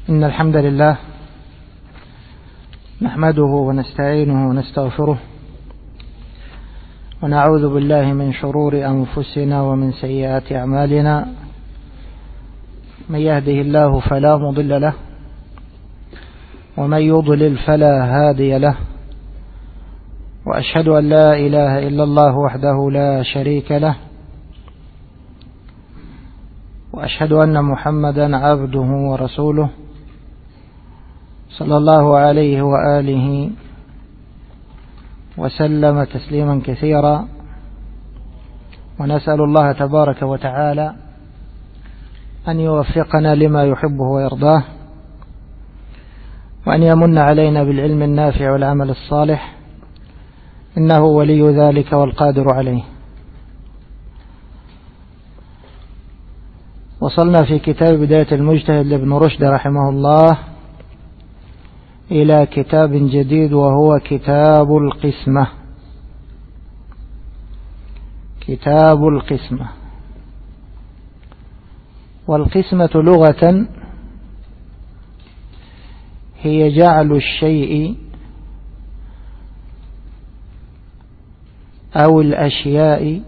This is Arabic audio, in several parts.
إن الحمد لله نحمده ونستعينه ونستغفره ونعوذ بالله من شرور أنفسنا ومن سيئات أعمالنا. من يهده الله فلا مضل له ومن يضلل فلا هادي له، وأشهد أن لا إله إلا الله وحده لا شريك له، وأشهد أن محمدا عبده ورسوله صلى الله عليه وآله وسلم تسليما كثيرا. ونسأل الله تبارك وتعالى أن يوفقنا لما يحبه ويرضاه، وأن يمن علينا بالعلم النافع والعمل الصالح، إنه ولي ذلك والقادر عليه. وصلنا في كتاب بداية المجتهد لابن رشد رحمه الله إلى كتاب جديد، وهو كتاب القسمة. كتاب القسمة. والقسمة لغة هي جعل الشيء أو الأشياء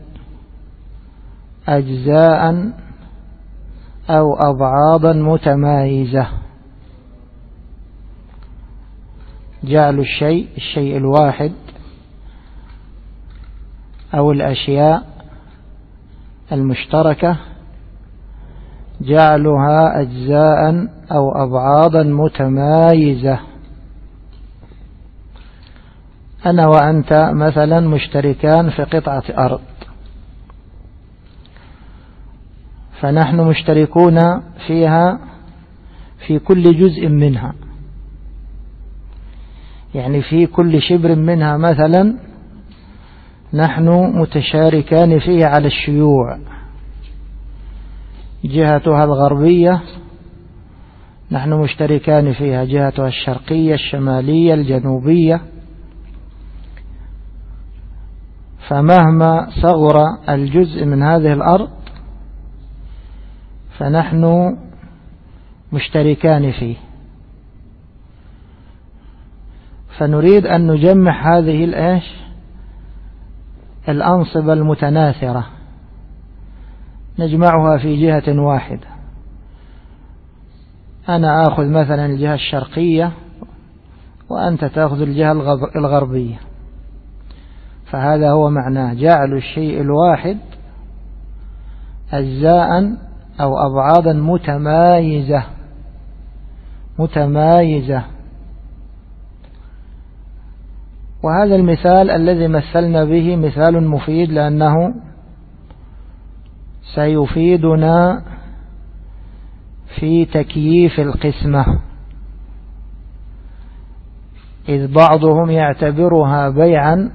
أجزاء أو أبعاضا متمايزة. جعل الشيء الواحد أو الأشياء المشتركة، جعلها أجزاء أو أبعاضا متمايزة. أنا وأنت مثلا مشتركان في قطعة أرض، فنحن مشتركون فيها في كل جزء منها، يعني في كل شبر منها مثلا نحن متشاركان فيه على الشيوع. جهتها الغربية نحن مشتركان فيها، جهتها الشرقية الشمالية الجنوبية. فمهما صغر الجزء من هذه الأرض فنحن مشتركان فيه. فنريد أن نجمع هذه الأنصبة المتناثرة، نجمعها في جهة واحدة. أنا أخذ مثلا الجهة الشرقية وأنت تأخذ الجهة الغربية. فهذا هو معناه جعل الشيء الواحد أجزاء أو أبعاضا متمايزة. وهذا المثال الذي مثلنا به مثال مفيد، لأنه سيفيدنا في تكييف القسمة، إذ بعضهم يعتبرها بيعا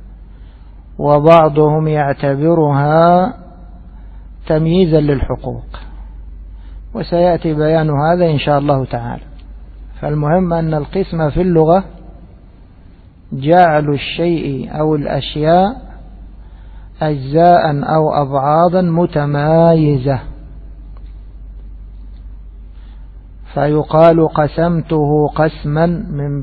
وبعضهم يعتبرها تمييزا للحقوق، وسيأتي بيان هذا إن شاء الله تعالى. فالمهم أن القسمة في اللغة جعل الشيء أو الأشياء أجزاء أو أبعاضا متمايزة. فيقال قسمته قسما من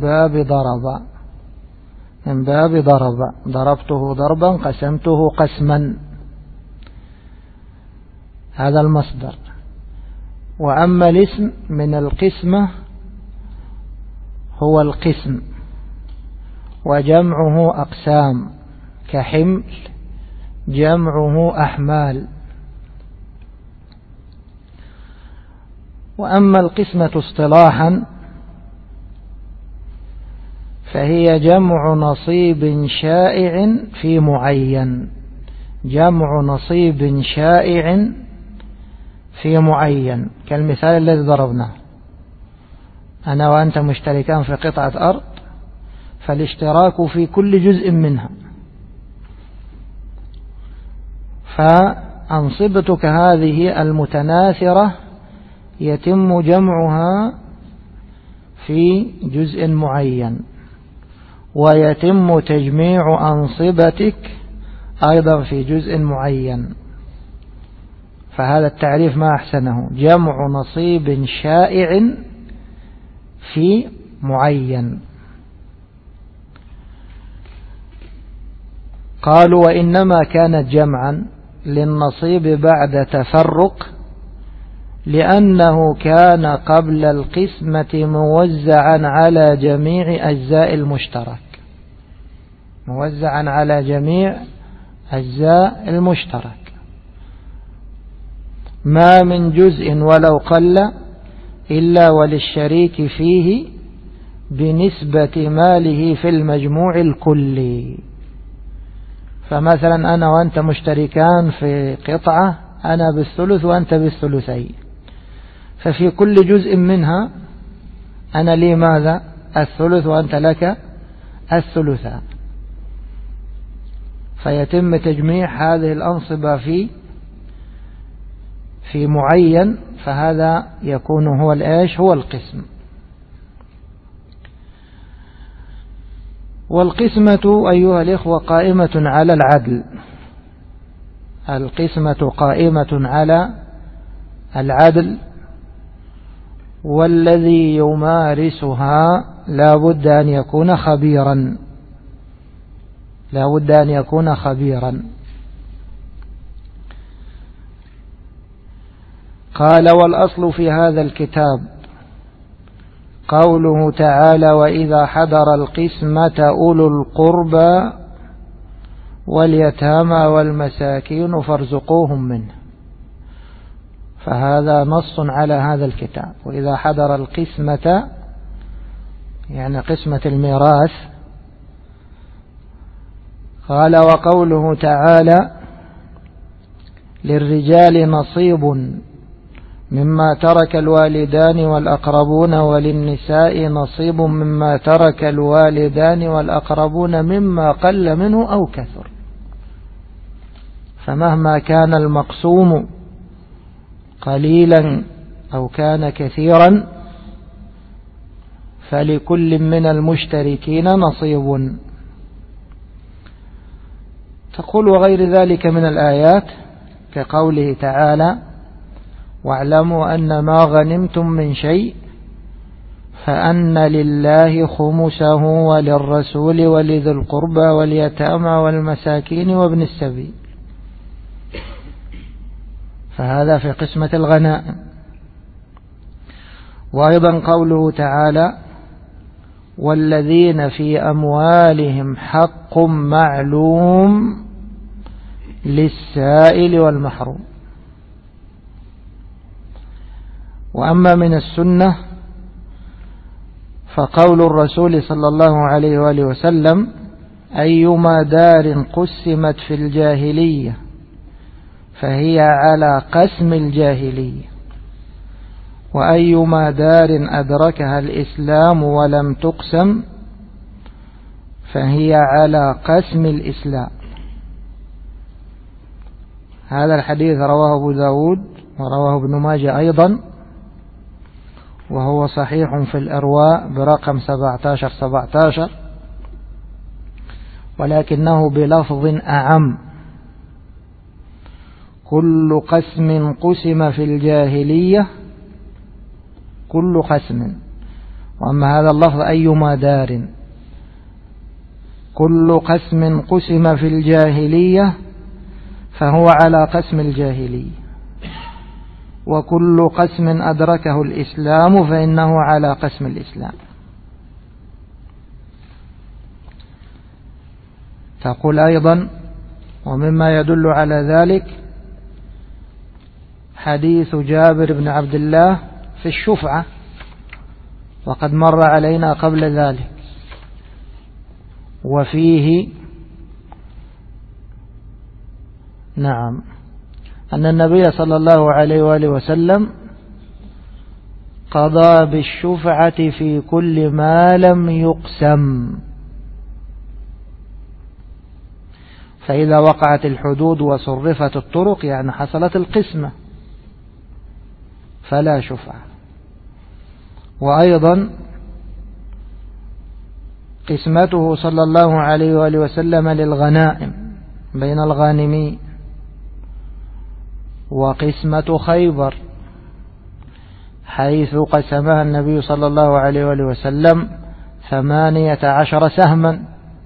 باب ضرب، ضربته ضربا، قسمته قسما. هذا المصدر. وأما الاسم من القسمة هو القسم، وجمعه أقسام، كحمل جمعه أحمال. وأما القسمة اصطلاحا فهي جمع نصيب شائع في معين. جمع نصيب شائع في معين، كالمثال الذي ضربناه. أنا وأنت مشتركان في قطعة أرض، فالاشتراك في كل جزء منها. فأنصبتك هذه المتناثرة يتم جمعها في جزء معين، ويتم تجميع أنصبتك أيضا في جزء معين. فهذا التعريف ما أحسنه، جمع نصيب شائع في معين. قالوا وإنما كانت جمعا للنصيب بعد تفرق، لأنه كان قبل القسمة موزعا على جميع أجزاء المشترك، موزعا على جميع أجزاء المشترك، ما من جزء ولو قل إلا وللشريك فيه بنسبة ماله في المجموع الكلي. فمثلا أنا وأنت مشتركان في قطعة، أنا بالثلث وأنت بالثلثين، ففي كل جزء منها أنا لي ماذا؟ الثلث وأنت لك الثلثان، فيتم تجميع هذه الأنصبة في معين، فهذا يكون هو الإيش؟ هو القسم. والقسمة أيها الإخوة قائمة على العدل، القسمة قائمة على العدل، والذي يمارسها لا بد أن يكون خبيرا، لا بد أن يكون خبيرا. قال والأصل في هذا الكتاب قوله تعالى وإذا حضر القسمة أولو القربى واليتامى والمساكين فارزقوهم منه، فهذا نص على هذا الكتاب. وإذا حضر القسمة يعني قسمة الميراث. قال وقوله تعالى للرجال نصيب مما ترك الوالدان والأقربون وللنساء نصيب مما ترك الوالدان والأقربون مما قل منه أو كثر. فمهما كان المقسوم قليلا أو كان كثيرا فلكل من المشتركين نصيب. تقول وغير ذلك من الآيات كقوله تعالى واعلموا أن ما غنمتم من شيء فأن لله خمسه وللرسول ولذي القربى واليتامى والمساكين وابن السبيل، فهذا في قسمة الغنائم. وأيضا قوله تعالى والذين في أموالهم حق معلوم للسائل والمحروم. وأما من السنة فقول الرسول صلى الله عليه وآله وسلم أيما دار قسمت في الجاهلية فهي على قسم الجاهلية، وأيما دار أدركها الإسلام ولم تقسم فهي على قسم الإسلام. هذا الحديث رواه أبو داود ورواه ابن ماجه أيضا، وهو صحيح في الإرواء برقم 1717، ولكنه بلفظ أعم كل قسم قسم في الجاهلية كل قسم. وأما هذا اللفظ أيما دار كل قسم قسم في الجاهلية فهو على قسم الجاهلية، وكل قسم أدركه الإسلام فإنه على قسم الإسلام. تقول أيضا ومما يدل على ذلك حديث جابر بن عبد الله في الشفعة، وقد مر علينا قبل ذلك، وفيه نعم أن النبي صلى الله عليه وآله وسلم قضى بالشفعة في كل ما لم يقسم، فإذا وقعت الحدود وصرفت الطرق يعني حصلت القسمة فلا شفعة. وأيضا قسمته صلى الله عليه وآله وسلم للغنائم بين الغانمين، حيث قسمها النبي صلى الله عليه وآله وسلم 18 سهما.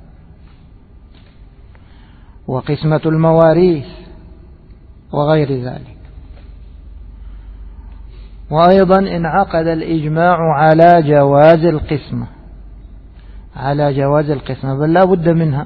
وقسمة المواريث وغير ذلك. وأيضا انعقد الإجماع على جواز القسمة، بل لا بد منها.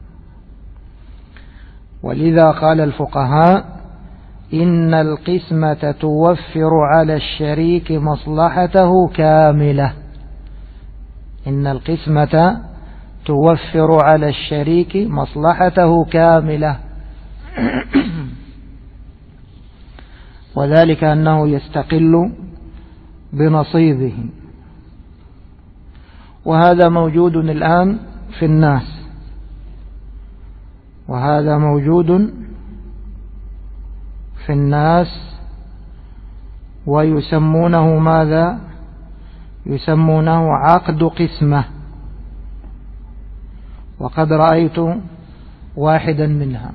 ولذا قال الفقهاء: إن القسمة توفر على الشريك مصلحته كاملة. إن القسمة توفر على الشريك مصلحته كاملة. وذلك أنه يستقل بنصيبه. وهذا موجود الآن في الناس، ويسمونه ماذا؟ يسمونه عقد قسمة. وقد رأيت واحدا منها،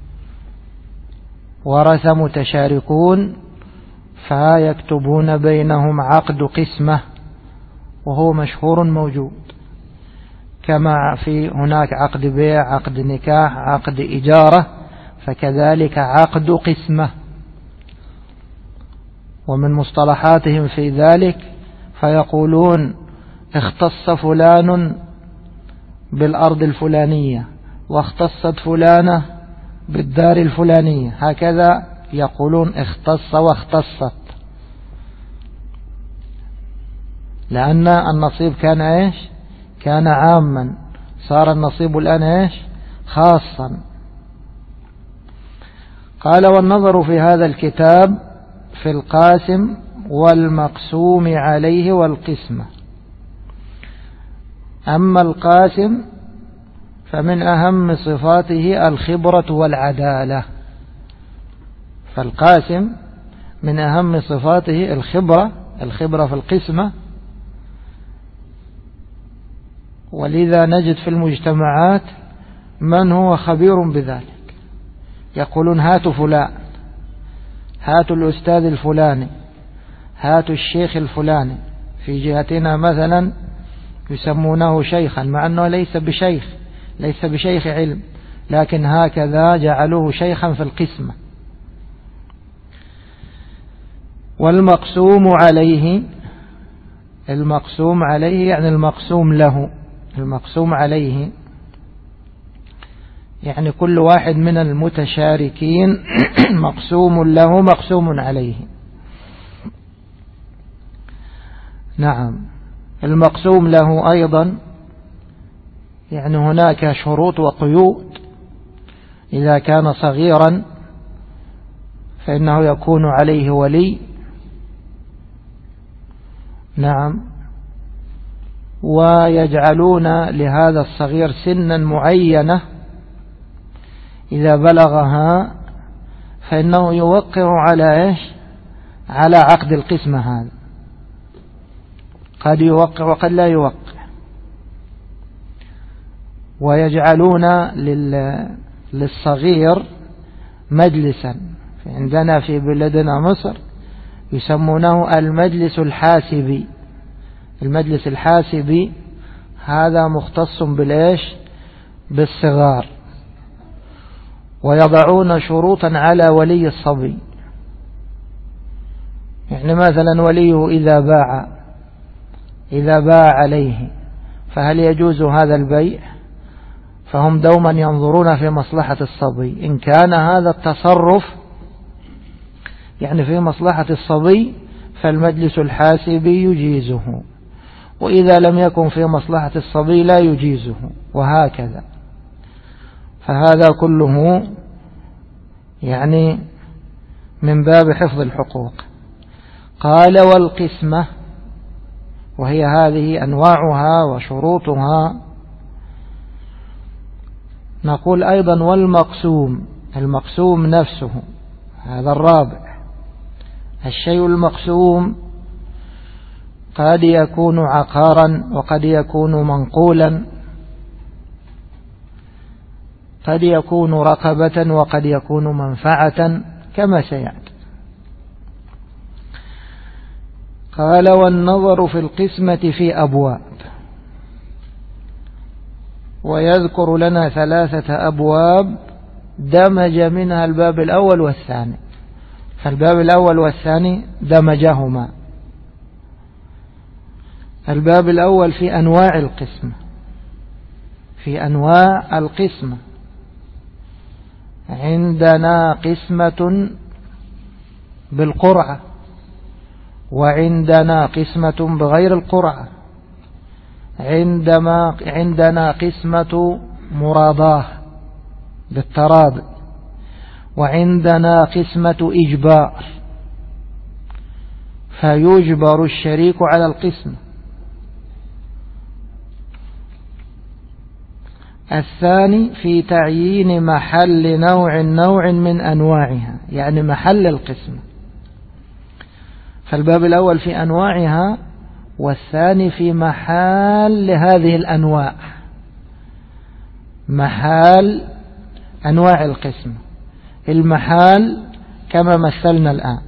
ورث متشاركون فيكتبون بينهم عقد قسمة، وهو مشهور موجود، كما في هناك عقد بيع، عقد نكاح، عقد إجارة، فكذلك عقد قسمة. ومن مصطلحاتهم في ذلك فيقولون: اختص فلان بالأرض الفلانية، واختصت فلانة بالدار الفلانية، هكذا يقولون: اختص واختصت، لأن النصيب كان إيش؟ كان عاما، صار النصيب الآن إيش؟ خاصا. قال: والنظر في هذا الكتاب في القاسم والمقسوم عليه والقسمة. أما القاسم فمن أهم صفاته الخبرة والعدالة. فالقاسم من أهم صفاته الخبرة في القسمة. ولذا نجد في المجتمعات من هو خبير بذلك، يقولون: هاتوا فلان، هاتوا الأستاذ الفلاني، هاتوا الشيخ الفلاني. في جهتنا مثلا يسمونه شيخا، مع أنه ليس بشيخ علم، لكن هكذا جعلوه شيخا في القسمة. والمقسوم عليه يعني المقسوم له. المقسوم عليه يعني كل واحد من المتشاركين مقسوم له مقسوم عليه. نعم. المقسوم له أيضا يعني هناك شروط وقيود. إذا كان صغيرا فإنه يكون عليه ولي. نعم. ويجعلون لهذا الصغير سنا معينة، إذا بلغها فإنه يوقع على إيش؟ على عقد القسمة. هذا قد يوقع وقد لا يوقع. ويجعلون للصغير مجلسا، عندنا في بلدنا مصر يسمونه المجلس الحاسبي. المجلس الحاسبي هذا مختص بالإيش؟ بالصغار. ويضعون شروطا على ولي الصبي. يعني مثلا وليه إذا باع عليه فهل يجوز هذا البيع؟ فهم دوما ينظرون في مصلحة الصبي. إن كان هذا التصرف يعني في مصلحة الصبي فالمجلس الحاسبي يجيزه، وإذا لم يكن في مصلحة الصبي لا يجيزه، وهكذا. فهذا كله يعني من باب حفظ الحقوق. قال: والقسمة، وهي هذه أنواعها وشروطها. نقول أيضا: والمقسوم. المقسوم نفسه هذا الرابع. الشيء المقسوم قد يكون عقارا، وقد يكون منقولا، قد يكون رقبة، وقد يكون منفعة، كما سيأتي. قال والنظر في القسمة في أبواب، ويذكر لنا 3 أبواب دمج منها الباب الأول والثاني، فالباب الأول والثاني دمجهما. الباب الأول في أنواع القسمة، في أنواع القسمة عندنا قسمة بالقرعة، وعندنا قسمة بغير القرعة، عندنا قسمة مراضاة بالتراضي، وعندنا قسمة إجبار فيجبر الشريك على القسمة. الثاني في تعيين محل نوع من أنواعها، يعني محل القسمة، فالباب الأول في أنواعها، والثاني في محل هذه الأنواع، محال أنواع القسمة. المحال كما مثلنا الآن،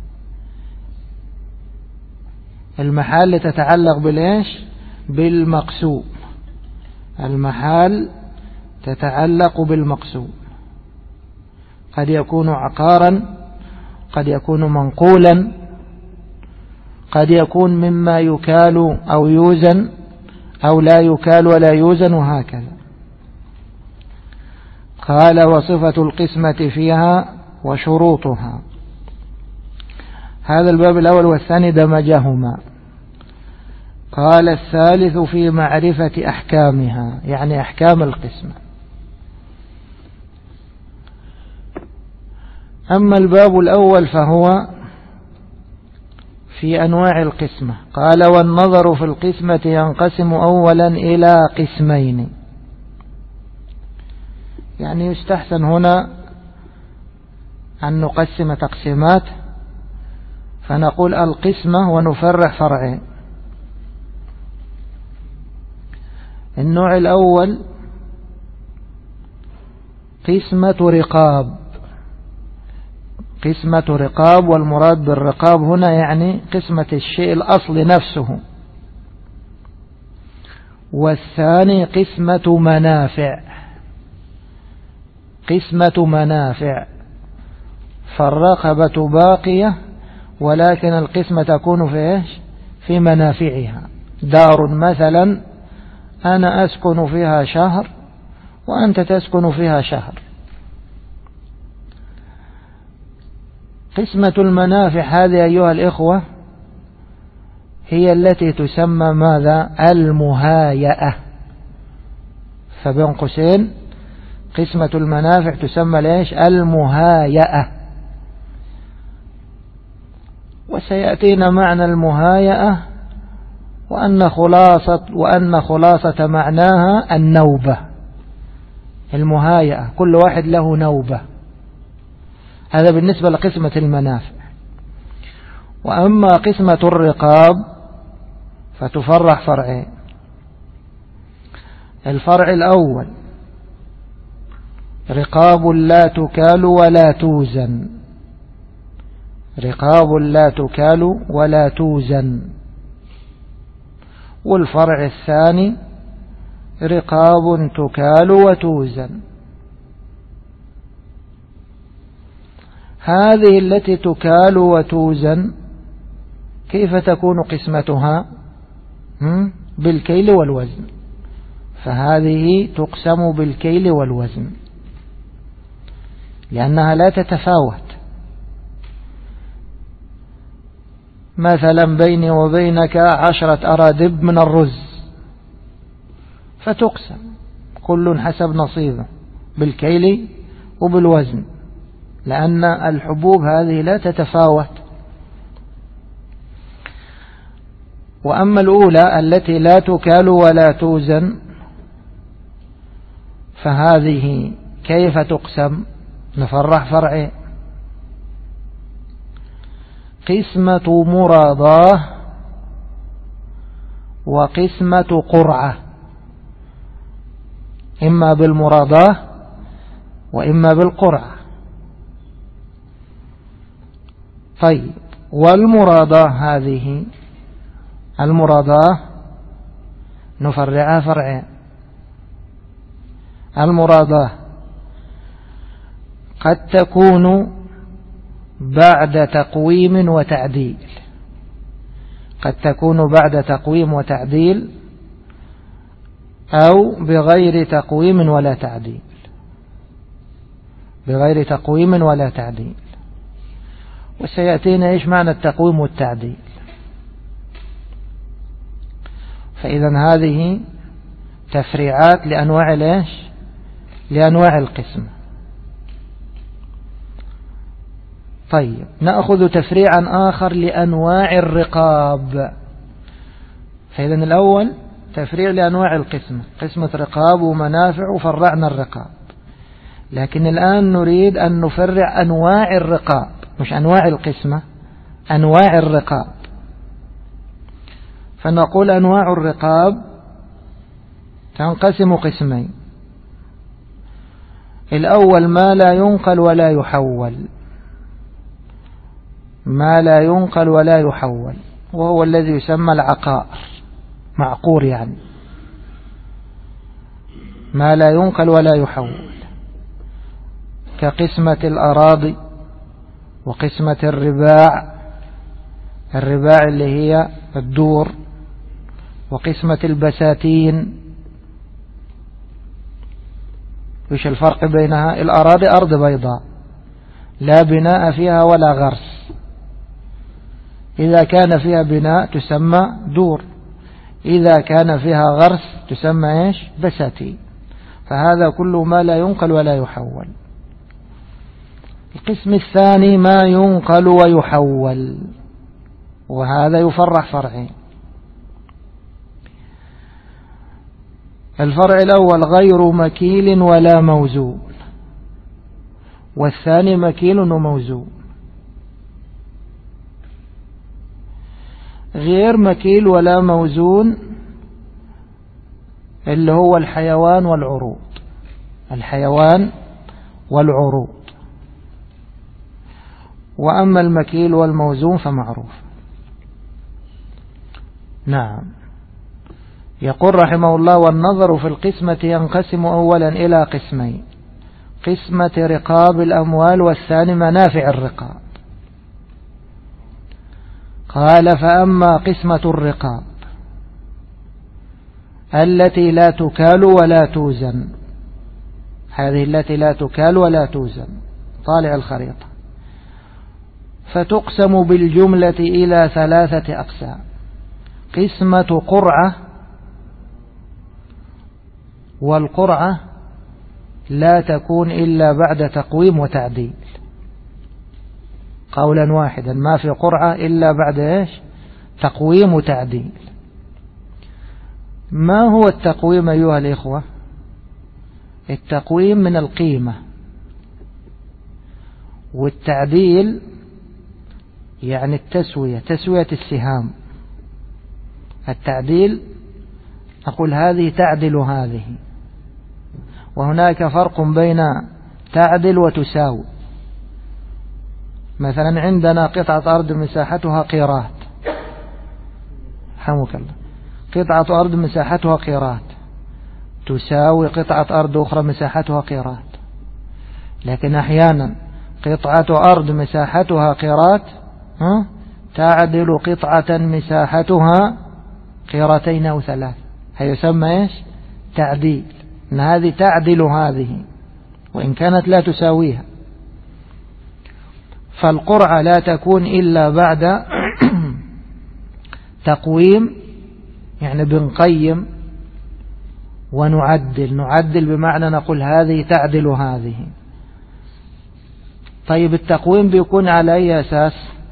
المحال تتعلق بالإيش؟ بالمقسوم، المحال تتعلق بالمقسوم، قد يكون عقارا، قد يكون منقولا، قد يكون مما يكال أو يوزن أو لا يكال ولا يوزن، وهكذا. قال وصفة القسمة فيها وشروطها. هذا الباب الأول والثاني دمجهما. قال الثالث في معرفة أحكامها، يعني أحكام القسمة. أما الباب الأول فهو في أنواع القسمة. قال والنظر في القسمة ينقسم أولا إلى قسمين، يعني يستحسن هنا أن نقسم تقسيمات، فنقول القسمة ونفرع فرعين. النوع الأول قسمة رقاب، قسمة رقاب، والمراد بالرقاب هنا يعني قسمة الشيء الأصل نفسه. والثاني قسمة منافع، قسمة منافع، فالرقبة باقية ولكن القسمة تكون في إيش؟ في منافعها. دار مثلا أنا أسكن فيها شهر وأنت تسكن فيها شهر. قسمة المنافع هذه أيها الإخوة هي التي تسمى ماذا؟ المهايئة. فبين قوسين قسمة المنافع تسمى ليش؟ المهايئة. وسيأتينا معنى المهايئة وأن خلاصة معناها النوبة. المهايئة كل واحد له نوبة، هذا بالنسبة لقسمة المنافع. وأما قسمة الرقاب فتفرع فرعين. الفرع الأول رقاب لا تكال ولا توزن، رقاب لا تكال ولا توزن. والفرع الثاني رقاب تكال وتوزن. هذه التي تكال وتوزن كيف تكون قسمتها؟ بالكيل والوزن، فهذه تقسم بالكيل والوزن لأنها لا تتفاوت. مثلا بيني وبينك 10 أرادب من الرز، فتقسم كل حسب نصيبه بالكيل وبالوزن، لأن الحبوب هذه لا تتفاوت. وأما الأولى التي لا تكال ولا توزن فهذه كيف تقسم؟ نفرح فرعين. قسمة مراضاة وقسمة قرعة، إما بالمراضاة وإما بالقرعة. طيب، والمراضاة هذه المراداة نفرعها فرعين. المراداة قد تكون بعد تقويم وتعديل، قد تكون بعد تقويم وتعديل أو بغير تقويم ولا تعديل، بغير تقويم ولا تعديل. وسيأتينا إيش معنى التقويم والتعديل. فإذا هذه تفريعات لأنواع ليش؟ لأنواع القسم. طيب نأخذ تفريعا آخر لأنواع الرقاب. فإذا الأول تفريع لأنواع القسم، قسمة رقاب ومنافع وفرعنا الرقاب. لكن الآن نريد أن نفرع أنواع الرقاب، مش أنواع القسمة، أنواع الرقاب. فنقول أنواع الرقاب تنقسم قسمين. الأول ما لا ينقل ولا يحول، ما لا ينقل ولا يحول، وهو الذي يسمى العقار، معقور يعني، ما لا ينقل ولا يحول، كقسمة الأراضي وقسمة الرباع، الرباع اللي هي الدور، وقسمة البساتين. وش الفرق بينها؟ الأراضي أرض بيضاء لا بناء فيها ولا غرس، إذا كان فيها بناء تسمى دور، إذا كان فيها غرس تسمى إيش؟ بساتين. فهذا كله ما لا ينقل ولا يحول. القسم الثاني ما ينقل ويحول، وهذا يفرع فرعين. الفرع الأول غير مكيل ولا موزون، والثاني مكيل وموزون. غير مكيل ولا موزون اللي هو الحيوان والعروض، الحيوان والعروض. وأما المكيل والموزون فمعروف. نعم. يقول رحمه الله: والنظر في القسمة ينقسم أولا إلى قسمين: قسمة رقاب الأموال، والثاني منافع الرقاب. قال: فأما قسمة الرقاب التي لا تكال ولا توزن، هذه التي لا تكال ولا توزن، طالع الخريطة، فتقسم بالجملة إلى 3 أقسام: قسمة قرعة، والقرعة لا تكون إلا بعد تقويم وتعديل، قولا واحدا ما في قرعة إلا بعد إيش؟ تقويم وتعديل. ما هو التقويم أيها الإخوة؟ التقويم من القيمة، والتعديل يعني التسوية، تسوية السهام. التعديل أقول هذه تعدل هذه، وهناك فرق بين تعدل وتساوي. مثلا عندنا قطعة أرض مساحتها قيراط، حمك الله، قطعة أرض مساحتها قيراط تساوي قطعة أرض أخرى مساحتها قيراط. لكن أحيانا قطعة أرض مساحتها قيراط تعدل قطعة مساحتها قيرتين أو 3، هيسمى إيش؟ تعديل. إن هذه تعدل هذه وإن كانت لا تساويها. فالقرعة لا تكون إلا بعد تقويم، يعني بنقيم ونعدل. نعدل بمعنى نقول هذه تعدل هذه. طيب التقويم بيكون على أي أساس؟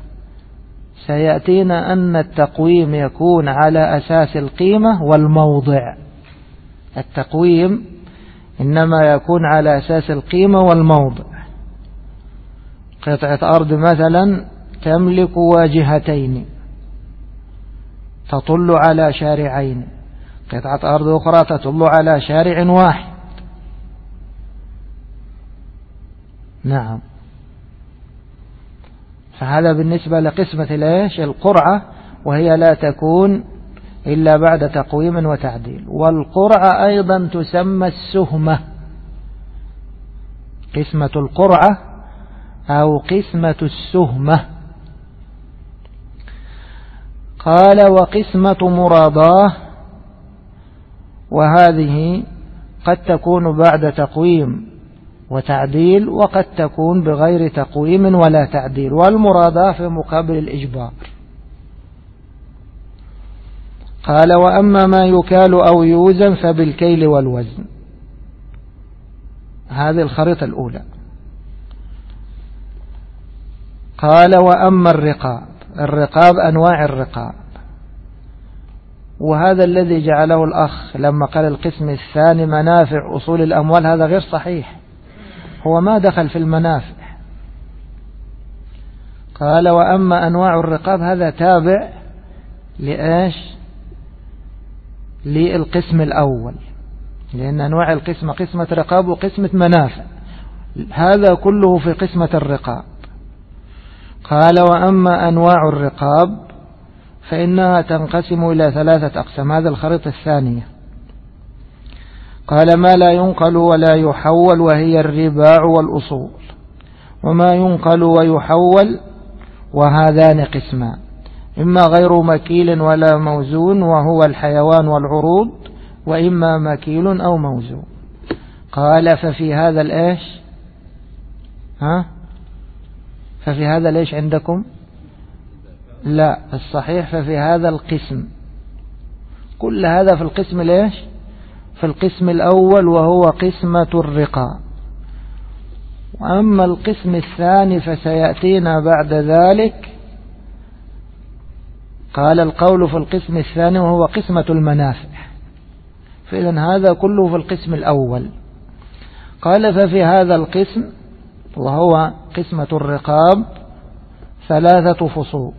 سيأتينا أن التقويم يكون على أساس القيمة والموضع. التقويم إنما يكون على أساس القيمة والموضع. قطعة أرض مثلا تملك واجهتين تطل على شارعين، قطعة أرض أخرى تطل على شارع واحد. نعم. فهذا بالنسبة لقسمة القرعة، وهي لا تكون إلا بعد تقويم وتعديل. والقرعة أيضا تسمى السهمة، قسمة القرعة أو قسمة السهمة. قال وقسمة مراضاه، وهذه قد تكون بعد تقويم وتعديل وقد تكون بغير تقويم ولا تعديل، والمراضاه في مقابل الإجبار. قال وأما ما يكال أو يوزن فبالكيل والوزن. هذه الخريطة الأولى. قال وأما الرقاب أنواع الرقاب، وهذا الذي جعله الأخ لما قال القسم الثاني منافع أصول الأموال، هذا غير صحيح، هو ما دخل في المنافع. قال وأما أنواع الرقاب، هذا تابع لإيش؟ للقسم الأول، لأن أنواع القسمة قسمة رقاب وقسمة منافع، هذا كله في قسمة الرقاب. قال وأما أنواع الرقاب فإنها تنقسم إلى 3 أقسام. هذا الخريطة الثانية. قال ما لا ينقل ولا يحول، وهي الرباع والأصول. وما ينقل ويحول وهذان قسمان، إما غير مكيل ولا موزون وهو الحيوان والعروض، وإما مكيل أو موزون. قال ففي هذا الإيش؟ ففي هذا ليش عندكم؟ لا، الصحيح ففي هذا القسم. كل هذا في القسم ليش؟ في القسم الأول وهو قسمة الرقاب. وأما القسم الثاني فسيأتينا بعد ذلك. قال القول في القسم الثاني وهو قسمة المنافع، فإذن هذا كله في القسم الأول. قال ففي هذا القسم وهو قسمة الرقاب 3 فصول.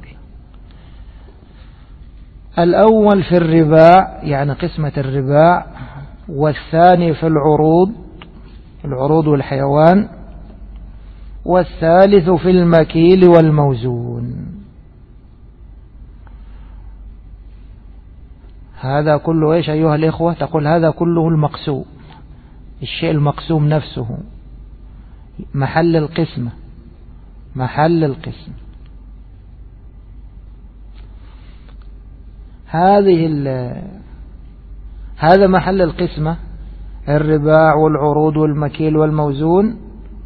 الأول في الرباع، يعني قسمة الرباع، والثاني في العروض والحيوان، والثالث في المكيل والموزون. هذا كله إيش أيها الإخوة؟ تقول هذا كله المقسوم، الشيء المقسوم نفسه، محل القسمة، محل القسم. هذا محل القسمة، الرباع والعروض والمكيل والموزون،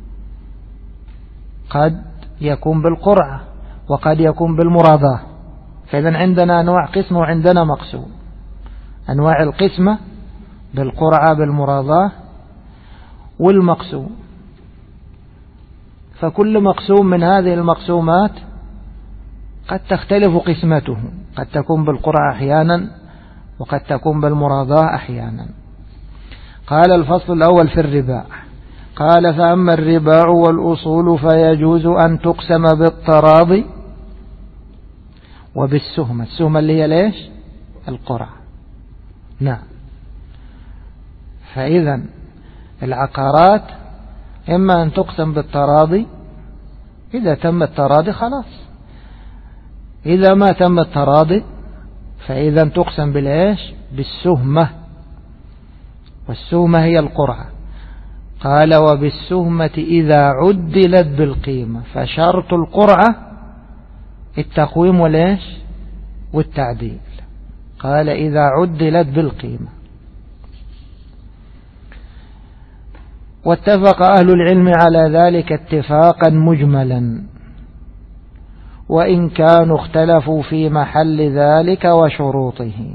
قد يكون بالقرعة وقد يكون بالمراضاة. فإذا عندنا أنواع قسم وعندنا مقسوم. أنواع القسمة بالقرعة بالمراضاة والمقسوم. فكل مقسوم من هذه المقسومات قد تختلف قسمته، قد تكون بالقرعة أحيانا وقد تكون بالمراضاة أحيانا. قال الفصل الأول في الرباع. قال فأما الرباع والأصول فيجوز أن تقسم بالتراضي وبالسهمة. السهمة اللي هي ليش؟ القرعة. نعم. فإذا العقارات إما أن تقسم بالتراضي، إذا تم التراضي خلاص، إذا ما تم التراضي فإذا تقسم بالإيش؟ بالسهمة، والسهمة هي القرعة. قال وبالسهمة إذا عدلت بالقيمة، فشرط القرعة التقويم والإيش؟ والتعديل. قال إذا عدلت بالقيمة. واتفق أهل العلم على ذلك اتفاقا مجملا، وإن كانوا اختلفوا في محل ذلك وشروطه.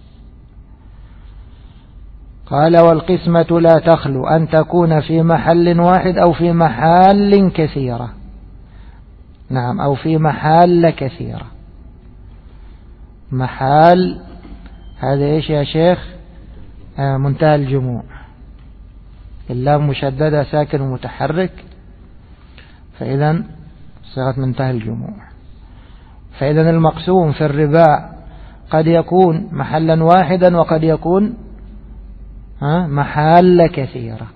قال والقسمة لا تخلو أن تكون في محل واحد أو في محال كثيرة. نعم، أو في محال كثيرة. محال هذا إيش يا شيخ؟ منتهى الجموع، اللام مشددة ساكن ومتحرك، فإذا صيغة منتهى الجموع. فإذا المقسوم في الرباع قد يكون محلا واحدا وقد يكون محال كثيرة.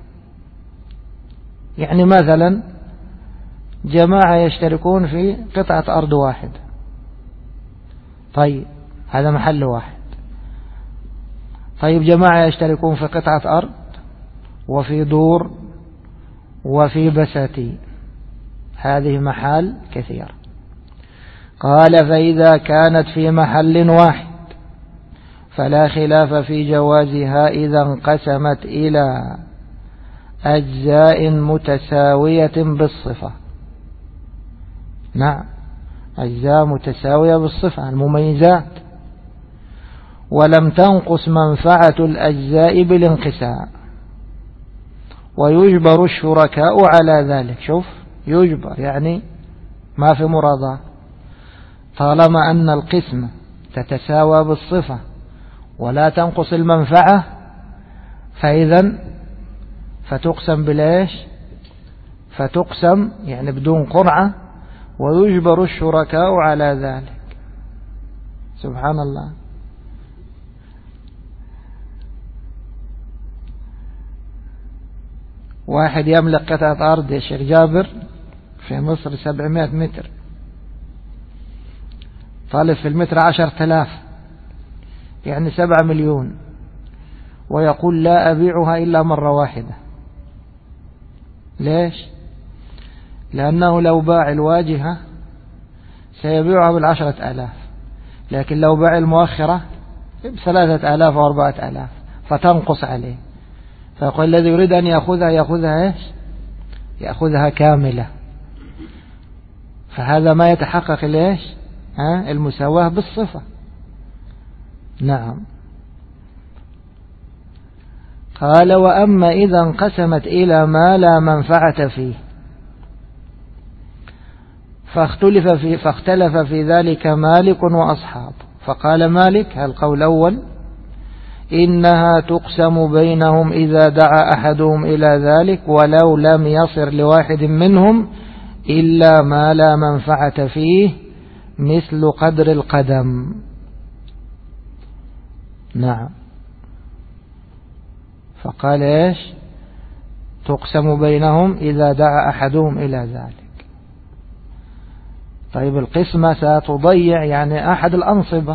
يعني مثلا جماعة يشتركون في قطعة أرض واحدة، طيب هذا محل واحد، طيب جماعة يشتركون في قطعة أرض وفي دور وفي بساتين، هذه محال كثيرة. قال فإذا كانت في محل واحد فلا خلاف في جوازها إذا انقسمت إلى أجزاء متساوية بالصفة. نعم، أجزاء متساوية بالصفة المميزات، ولم تنقص منفعة الأجزاء بالانقسام، ويجبر الشركاء على ذلك. شوف، يجبر يعني ما في مراضاة، طالما أن القسمة تتساوى بالصفة ولا تنقص المنفعة فإذا فتقسم بالإيش؟ فتقسم يعني بدون قرعة، ويجبر الشركاء على ذلك. سبحان الله. واحد يملك قطعة أرض يا شيخ جابر في مصر 700 متر، طالب في المتر 10,000، يعني 7 مليون، ويقول لا أبيعها إلا مرة واحدة. ليش؟ لأنه لو باع الواجهة سيبيعها ب10,000، لكن لو باع المؤخرة ب3,000 و4,000 فتنقص عليه، فيقول الذي يريد أن يأخذها إيش؟ يأخذها كاملة. فهذا ما يتحقق ليش؟ المساواة بالصفة. نعم. قال وأما إذا انقسمت إلى ما لا منفعة فيه فاختلف في ذلك مالك وأصحاب. فقال مالك القول الأول إنها تقسم بينهم إذا دعا أحدهم إلى ذلك ولو لم يصر لواحد منهم إلا ما لا منفعة فيه مثل قدر القدم. نعم. فقال إيش؟ تقسم بينهم إذا دعا أحدهم إلى ذلك. طيب القسمة ستضيع يعني أحد الأنصبة،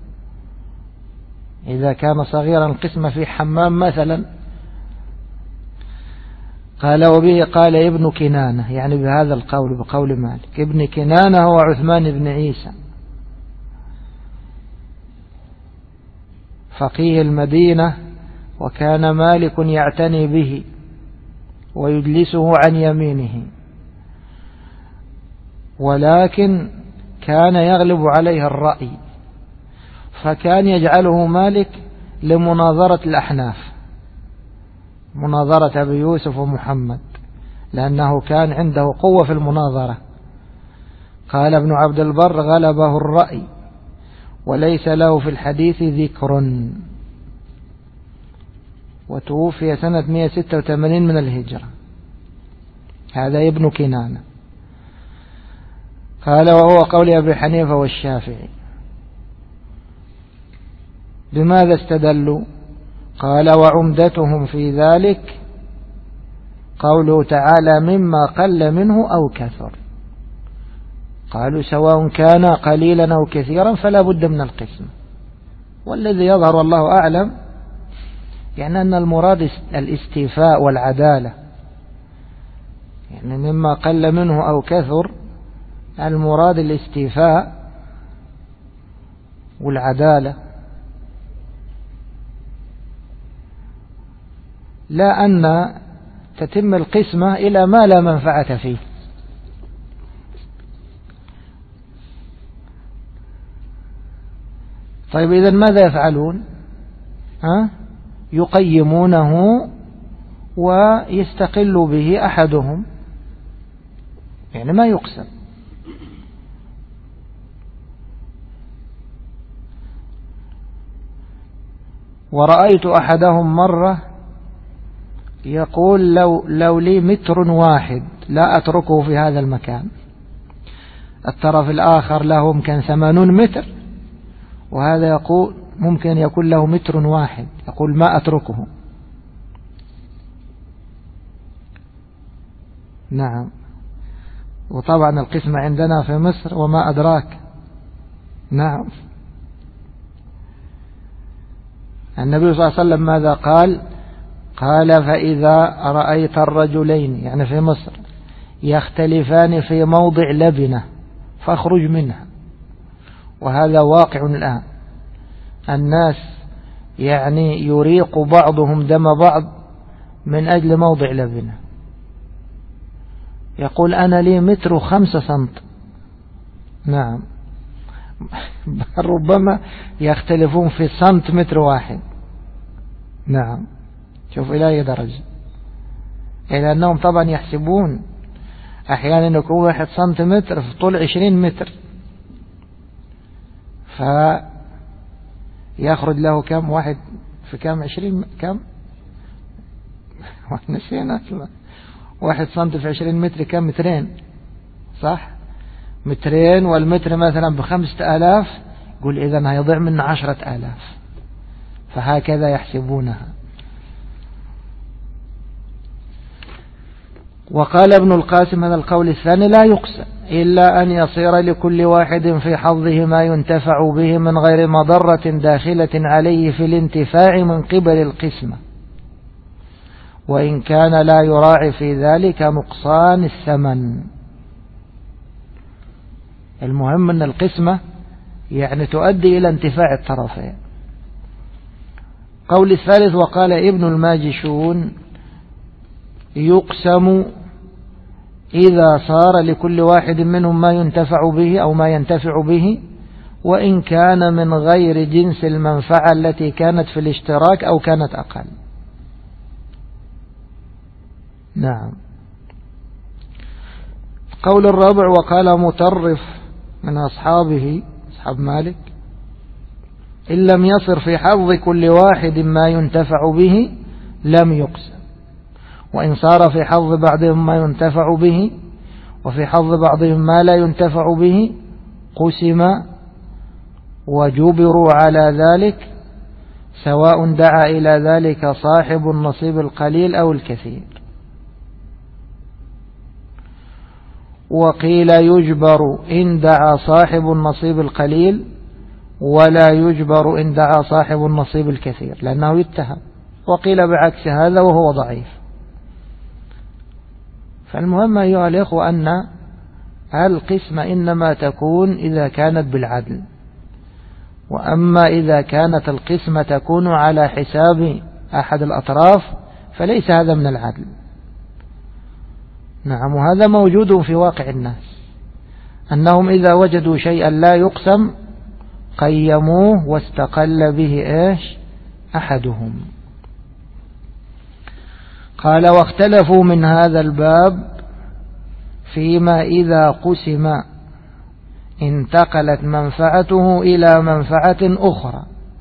إذا كان صغيرا القسمة في حمام مثلا. قال وبه قال ابن كنانة، يعني بهذا القول بقول مالك. ابن كنانة هو عثمان بن عيسى فقيه المدينة، وكان مالك يعتني به ويجلسه عن يمينه، ولكن كان يغلب عليه الرأي، فكان يجعله مالك لمناظرة الأحناف، مناظرة أبي يوسف ومحمد، لأنه كان عنده قوة في المناظرة. قال ابن عبد البر غلبه الرأي وليس له في الحديث ذكر، وتوفي سنة 186 من الهجرة. هذا ابن كنانة. قال وهو قول أبي حنيفة والشافعي. بماذا استدلوا؟ قال وعمدتهم في ذلك قوله تعالى مما قل منه أو كثر. قالوا سواء كان قليلا أو كثيرا فلا بد من القسم، والذي يظهر والله أعلم يعني أن المراد الاستيفاء والعدالة، يعني مما قل منه أو كثر المراد الاستيفاء والعدالة، لا أن تتم القسمة إلى ما لا منفعة فيه. طيب إذن ماذا يفعلون؟ يقيمونه ويستقل به أحدهم، يعني ما يقسم. ورأيت أحدهم مرة يقول لو لي متر واحد لا أتركه في هذا المكان. الطرف الآخر له ممكن 80 متر، وهذا يقول ممكن يكون له متر واحد، يقول ما أتركه. نعم. وطبعا القسمة عندنا في مصر وما أدراك. نعم. النبي صلى الله عليه وسلم ماذا قال؟ قال فإذا رأيت الرجلين يعني في مصر يختلفان في موضع لبنة فاخرج منها. وهذا واقع الآن، الناس يعني يريق بعضهم دم بعض من أجل موضع لبنة. يقول أنا لي 1.5 متر. نعم، ربما يختلفون في سنتيمتر واحد. نعم، شوف إلى أي درجة. إلى أنهم طبعا يحسبون أحيانا يكون 1 سنتيمتر في طول 20 متر، فيخرج له كم واحد في كم 20 كم نسينا 1 سنتي في 20 متر كم؟ 2 صح؟ 2 والمتر مثلا ب5000، يقول إذن هيضيع من 10,000. فهكذا يحسبونها. وقال ابن القاسم هذا القول الثاني لا يقسم إلا أن يصير لكل واحد في حظه ما ينتفع به من غير مضرة داخلة عليه في الانتفاع من قبل القسمة، وإن كان لا يراعي في ذلك نقصان الثمن. المهم أن القسمة يعني تؤدي إلى انتفاع الطرفين. قول الثالث وقال ابن الماجشون يقسم إذا صار لكل واحد منهم ما ينتفع به أو ما ينتفع به، وإن كان من غير جنس المنفعة التي كانت في الاشتراك أو كانت أقل. نعم. قول الرابع وقال مطرف من أصحابه أصحاب مالك إن لم يصر في حظ كل واحد ما ينتفع به لم يقسم، وإن صار في حظ بعضهم ما ينتفع به وفي حظ بعضهم ما لا ينتفع به قسم وجبروا على ذلك، سواء دعا إلى ذلك صاحب النصيب القليل أو الكثير. وقيل يجبر إن دعا صاحب النصيب القليل ولا يجبر إن دعا صاحب النصيب الكثير لأنه يتهم. وقيل بعكس هذا وهو ضعيف. فالمهم أيها الإخوة أن القسمة إنما تكون إذا كانت بالعدل، وأما إذا كانت القسمة تكون على حساب أحد الأطراف فليس هذا من العدل. نعم، وهذا موجود في واقع الناس، أنهم إذا وجدوا شيئا لا يقسم قيموه واستقل به أحدهم. قال واختلفوا من هذا الباب فيما إذا قسم انتقلت منفعته إلى منفعة أخرى.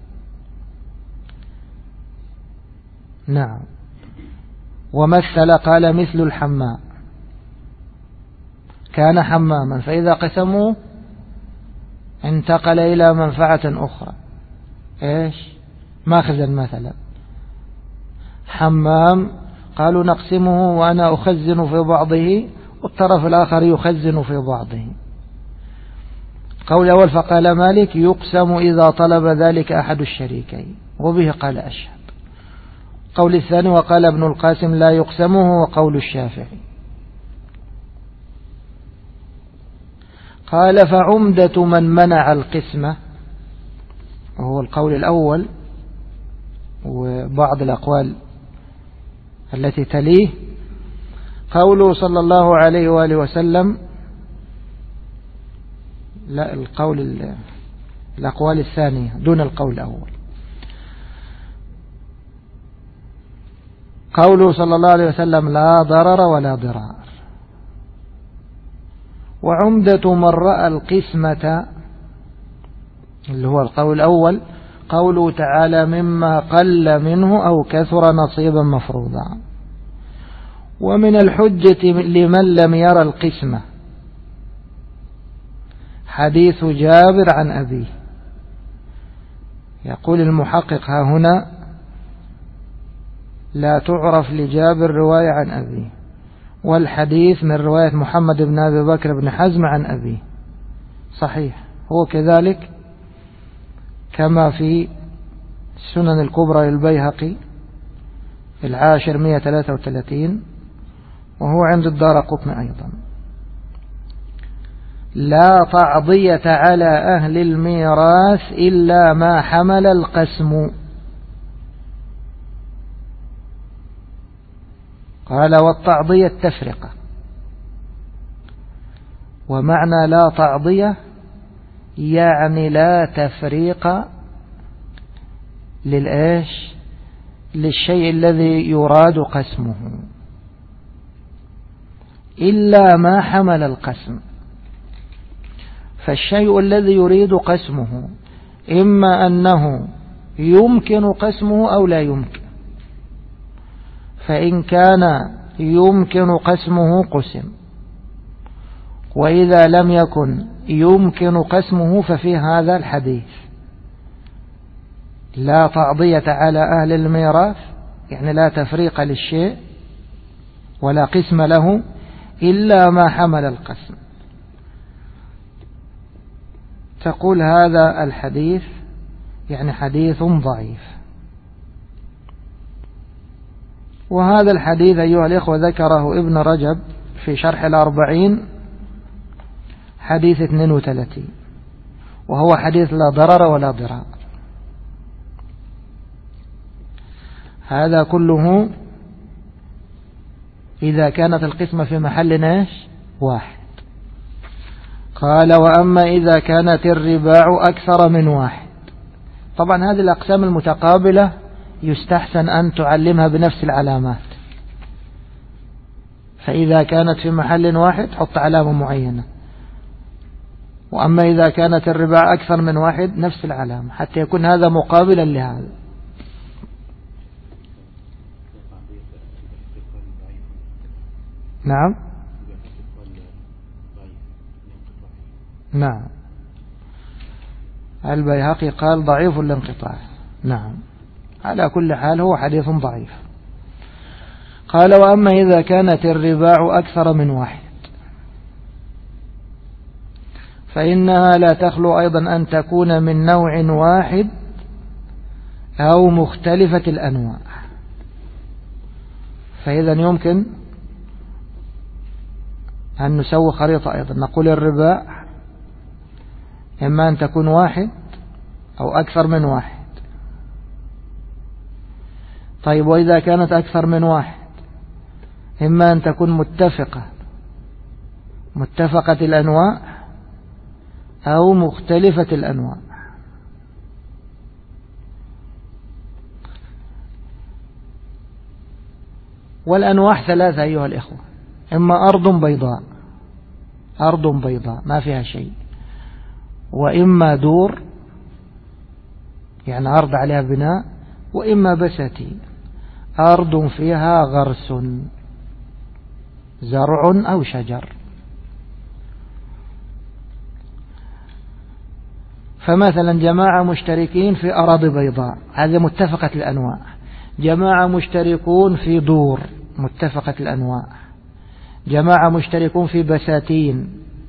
نعم. ومثل قال مثل الحمام، كان حماما فإذا قسموا انتقل إلى منفعة أخرى. ماخذا مثلا حمام قالوا نقسمه وأنا أخزن في بعضه والطرف الآخر يخزن في بعضه. قول أول فقال مالك يقسم إذا طلب ذلك أحد الشريكين، وبه قال أشهب. قول الثاني وقال ابن القاسم لا يقسمه، وقول الشافعي. قال فعمدة من منع القسمة، وهو القول الأول وبعض الأقوال التي تليه، قوله صلى الله عليه وآله وسلم، لا الأقوال الثانية دون القول الأول. قوله صلى الله عليه وسلم لا ضرر ولا ضرار. وعمدة من رأى القسمة اللي هو القول الأول قوله تعالى مما قل منه أو كثر نصيبا مفروضا. ومن الحجة لمن لم يرى القسمة حديث جابر عن أبيه. يقول المحقق ها هنا لا تعرف لجابر رواية عن أبيه، والحديث من رواية محمد بن أبي بكر بن حزم عن أبيه صحيح، هو كذلك كما في السنن الكبرى للبيهقي 10133، وهو عند الدارقطني أيضا: لا تعضية على أهل الميراث إلا ما حمل القسم. قال: والتعضية التفرقة. ومعنى لا تعضية يعني لا تفريق للشيء الذي يراد قسمه إلا ما حمل القسم. فالشيء الذي يريد قسمه إما أنه يمكن قسمه أو لا يمكن، فإن كان يمكن قسمه قسم، وإذا لم يكن يمكن قسمه ففي هذا الحديث لا تعضية على أهل الميراث، يعني لا تفريق للشيء ولا قسم له إلا ما حمل القسم. تقول هذا الحديث يعني حديث ضعيف. وهذا الحديث أيها الإخوة ذكره ابن رجب في شرح الأربعين حديث 32، وهو حديث لا ضرر ولا ضرار. هذا كله إذا كانت القسمة في محل واحد. قال: وأما إذا كانت الرباع أكثر من واحد. طبعا هذه الأقسام المتقابلة يستحسن أن تعلمها بنفس العلامات، فإذا كانت في محل واحد حط علامة معينة، وأما إذا كانت الرباع أكثر من واحد نفس العلامة، حتى يكون هذا مقابلا لهذا. نعم نعم، البيهقي قال ضعيف الانقطاع. نعم، على كل حال هو حديث ضعيف. قال: وأما إذا كانت الرباع أكثر من واحد فإنها لا تخلو أيضا أن تكون من نوع واحد أو مختلفة الأنواع. فإذا يمكن أن نسوي خريطة أيضا، نقول الرباع إما أن تكون واحد أو أكثر من واحد. طيب، وإذا كانت أكثر من واحد إما أن تكون متفقة الأنواع أو مختلفة الأنواع. والأنواع ثلاثة أيها الإخوة: إما أرض بيضاء ما فيها شيء، وإما دور يعني أرض عليها بناء، وإما بساتين أرض فيها غرس زرع أو شجر. فمثلا جماعة مشتركين في أراضي بيضاء، هذه متفقة الأنواع. جماعة مشتركون في دور متفقة الأنواع. جماعة مشتركون في بساتين،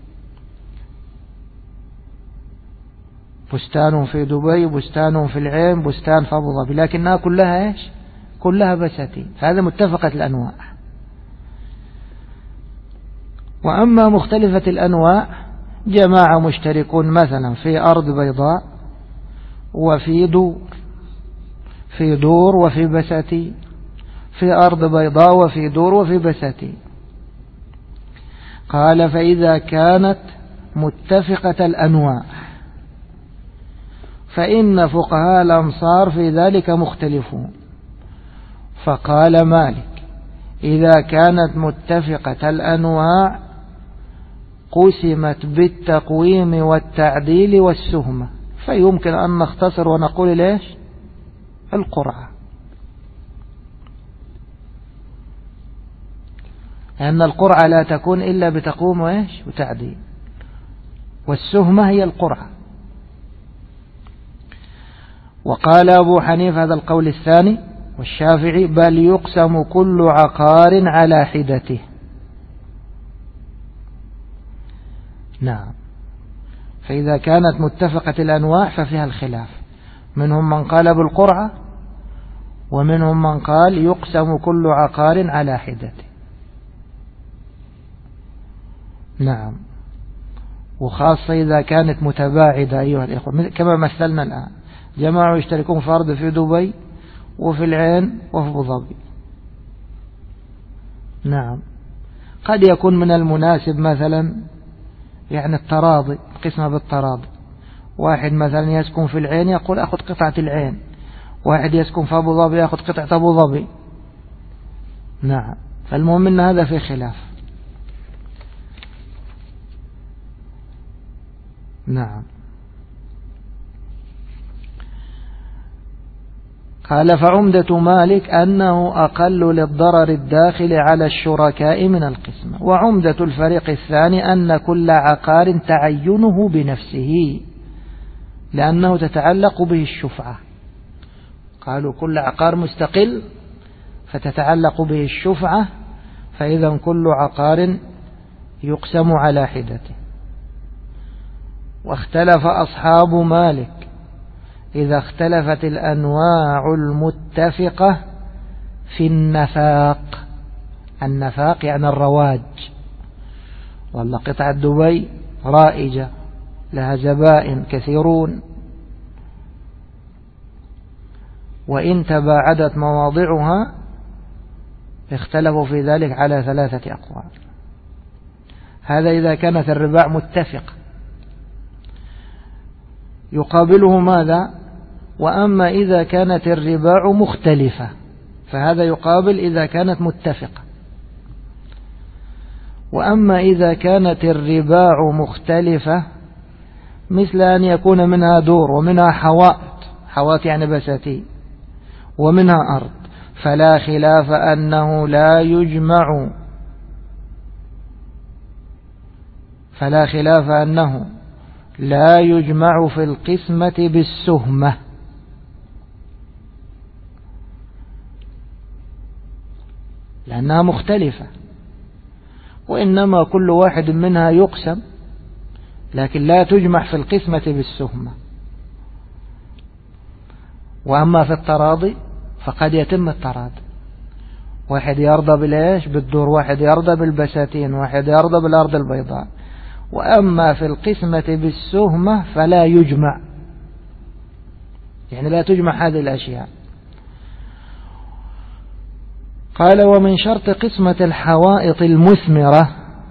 بستان في دبي، بستان في العين، بستان في أبو ظبي، لكنها كلها كلها بساتين، هذا متفقة الأنواع. وأما مختلفة الأنواع جماعة مشتركون مثلا في أرض بيضاء وفي دور وفي بساتين، في أرض بيضاء وفي دور وفي بساتين. قال: فإذا كانت متفقة الأنواع فإن فقهاء الأمصار في ذلك مختلفون. فقال مالك: إذا كانت متفقة الأنواع قسمت بالتقويم والتعديل والسهمة. فيمكن أن نختصر ونقول ليش القرعة، لأن القرعة لا تكون إلا بتقويم وتعديل، والسهمة هي القرعة. وقال أبو حنيفة هذا القول الثاني والشافعي: بل يقسم كل عقار على حدته. نعم، فإذا كانت متفقة الأنواع ففيها الخلاف، منهم من قال بالقرعة، ومنهم من قال يقسم كل عقار على حدته. نعم، وخاصة إذا كانت متباعدة أيها الإخوة، كما مثلنا الآن، جماعة يشتركون فرد في دبي وفي العين وفي أبو ظبي. نعم، قد يكون من المناسب مثلا يعني التراضي، قسمة بالتراضي، واحد مثلا يسكن في العين يقول أخذ قطعة العين، واحد يسكن في أبو ظبي يأخذ قطعة أبو ظبي. نعم، فالمهم أن هذا في خلاف. نعم، قال فعمدة مالك أنه أقل للضرر الداخل على الشركاء من القسمة، وعمدة الفريق الثاني أن كل عقار تعينه بنفسه لأنه تتعلق به الشفعة. قالوا كل عقار مستقل فتتعلق به الشفعة، فإذا كل عقار يقسم على حدته. واختلف أصحاب مالك إذا اختلفت الأنواع المتفقة في النفاق. النفاق يعني الرواج، ولا قطعة دبي رائجة لها زبائن كثيرون، وإن تباعدت مواضعها اختلفوا في ذلك على 3 أقوال. هذا إذا كانت الرباع متفقة. يقابله ماذا؟ وأما إذا كانت الرباع مختلفة، فهذا يقابل إذا كانت متفقة. وأما إذا كانت الرباع مختلفة مثل أن يكون منها دور ومنها حوائط يعني بساتين ومنها أرض، فلا خلاف أنه لا يجمع في القسمة بالسهمة، لأنها مختلفة، وإنما كل واحد منها يقسم، لكن لا تجمع في القسمة بالسهمة. وأما في التراضي فقد يتم التراضي، واحد يرضى بالدور، واحد يرضى بالبساتين، واحد يرضى بالأرض البيضاء. وأما في القسمة بالسهمة فلا يجمع، يعني لا تجمع هذه الأشياء. قال ومن شرط قسمة الحوائط المثمرة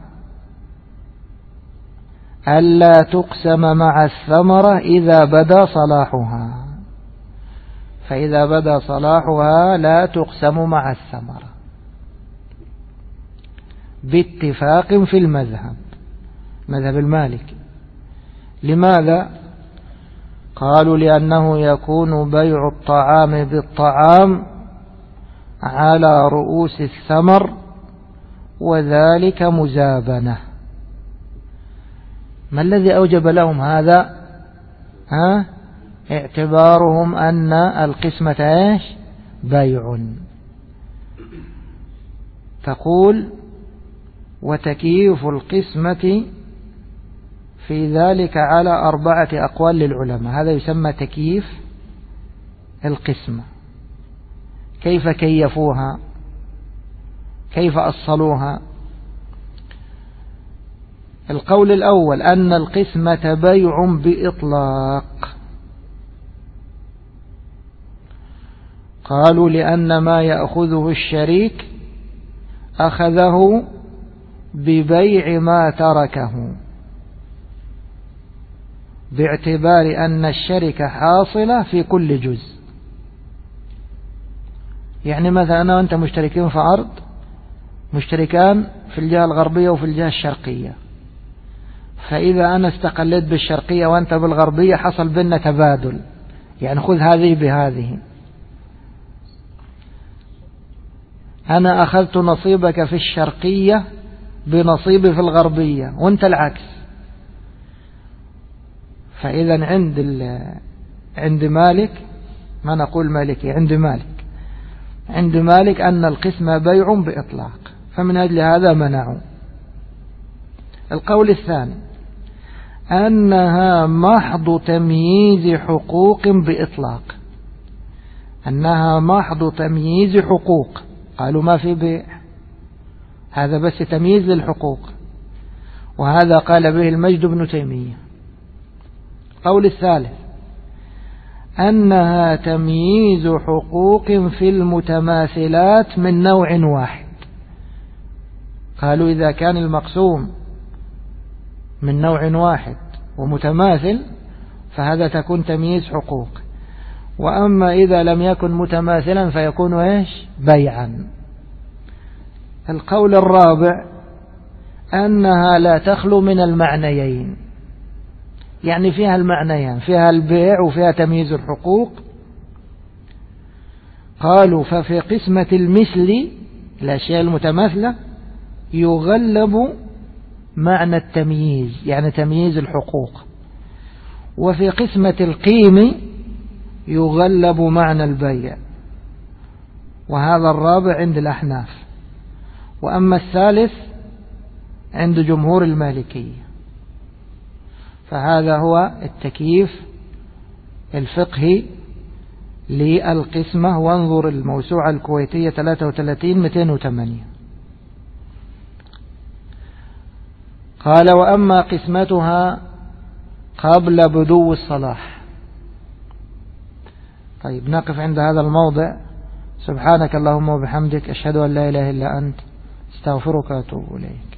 ألا تقسم مع الثمرة إذا بدا صلاحها، فإذا بدا صلاحها لا تقسم مع الثمرة باتفاق في المذهب، مذهب المالكي. لماذا؟ قالوا لأنه يكون بيع الطعام بالطعام على رؤوس الثمر وذلك مزابنة. ما الذي أوجب لهم هذا؟ اعتبارهم أن القسمة بيع. تقول وتكييف القسمة في ذلك على 4 أقوال للعلماء، هذا يسمى تكييف القسمة. كيف كيفوها؟ كيف أصلوها؟ القول الأول أن القسمة بيع بإطلاق. قالوا لأن ما يأخذه الشريك أخذه ببيع ما تركه، باعتبار أن الشركة حاصلة في كل جزء. يعني مثلا أنا وأنت مشتركين في أرض، مشتركان في الجهة الغربية وفي الجهة الشرقية، فإذا أنا استقلت بالشرقية وأنت بالغربية حصل بيننا تبادل، يعني خذ هذه بهذه. أنا أخذت نصيبك في الشرقية بنصيبي في الغربية وأنت العكس. فإذا عند مالك، ما نقول مالكي، عند مالك أن القسمة بيع بإطلاق، فمن أجل هذا منعوا. القول الثاني أنها محض تمييز حقوق بإطلاق، أنها محض تمييز حقوق. قالوا ما في بيع، هذا بس تمييز للحقوق، وهذا قال به المجد بن تيمية. قول الثالث أنها تمييز حقوق في المتماثلات من نوع واحد. قالوا إذا كان المقسوم من نوع واحد ومتماثل فهذا تكون تمييز حقوق، وأما إذا لم يكن متماثلا فيكون إيش؟ بيعا. القول الرابع أنها لا تخلو من المعنيين، يعني فيها المعنيان، فيها البيع وفيها تمييز الحقوق. قالوا ففي قسمة المثل الأشياء المتماثلة يغلب معنى التمييز، يعني تمييز الحقوق، وفي قسمة القيم يغلب معنى البيع، وهذا الرابع عند الأحناف، وأما الثالث عند جمهور المالكية. فهذا هو التكييف الفقهي للقسمة. وانظر الموسوعة الكويتية 33-208. قال وأما قسمتها قبل بدو الصلاح. طيب نقف عند هذا الموضع. سبحانك اللهم وبحمدك، أشهد أن لا إله إلا أنت، استغفرك وأتوب إليك.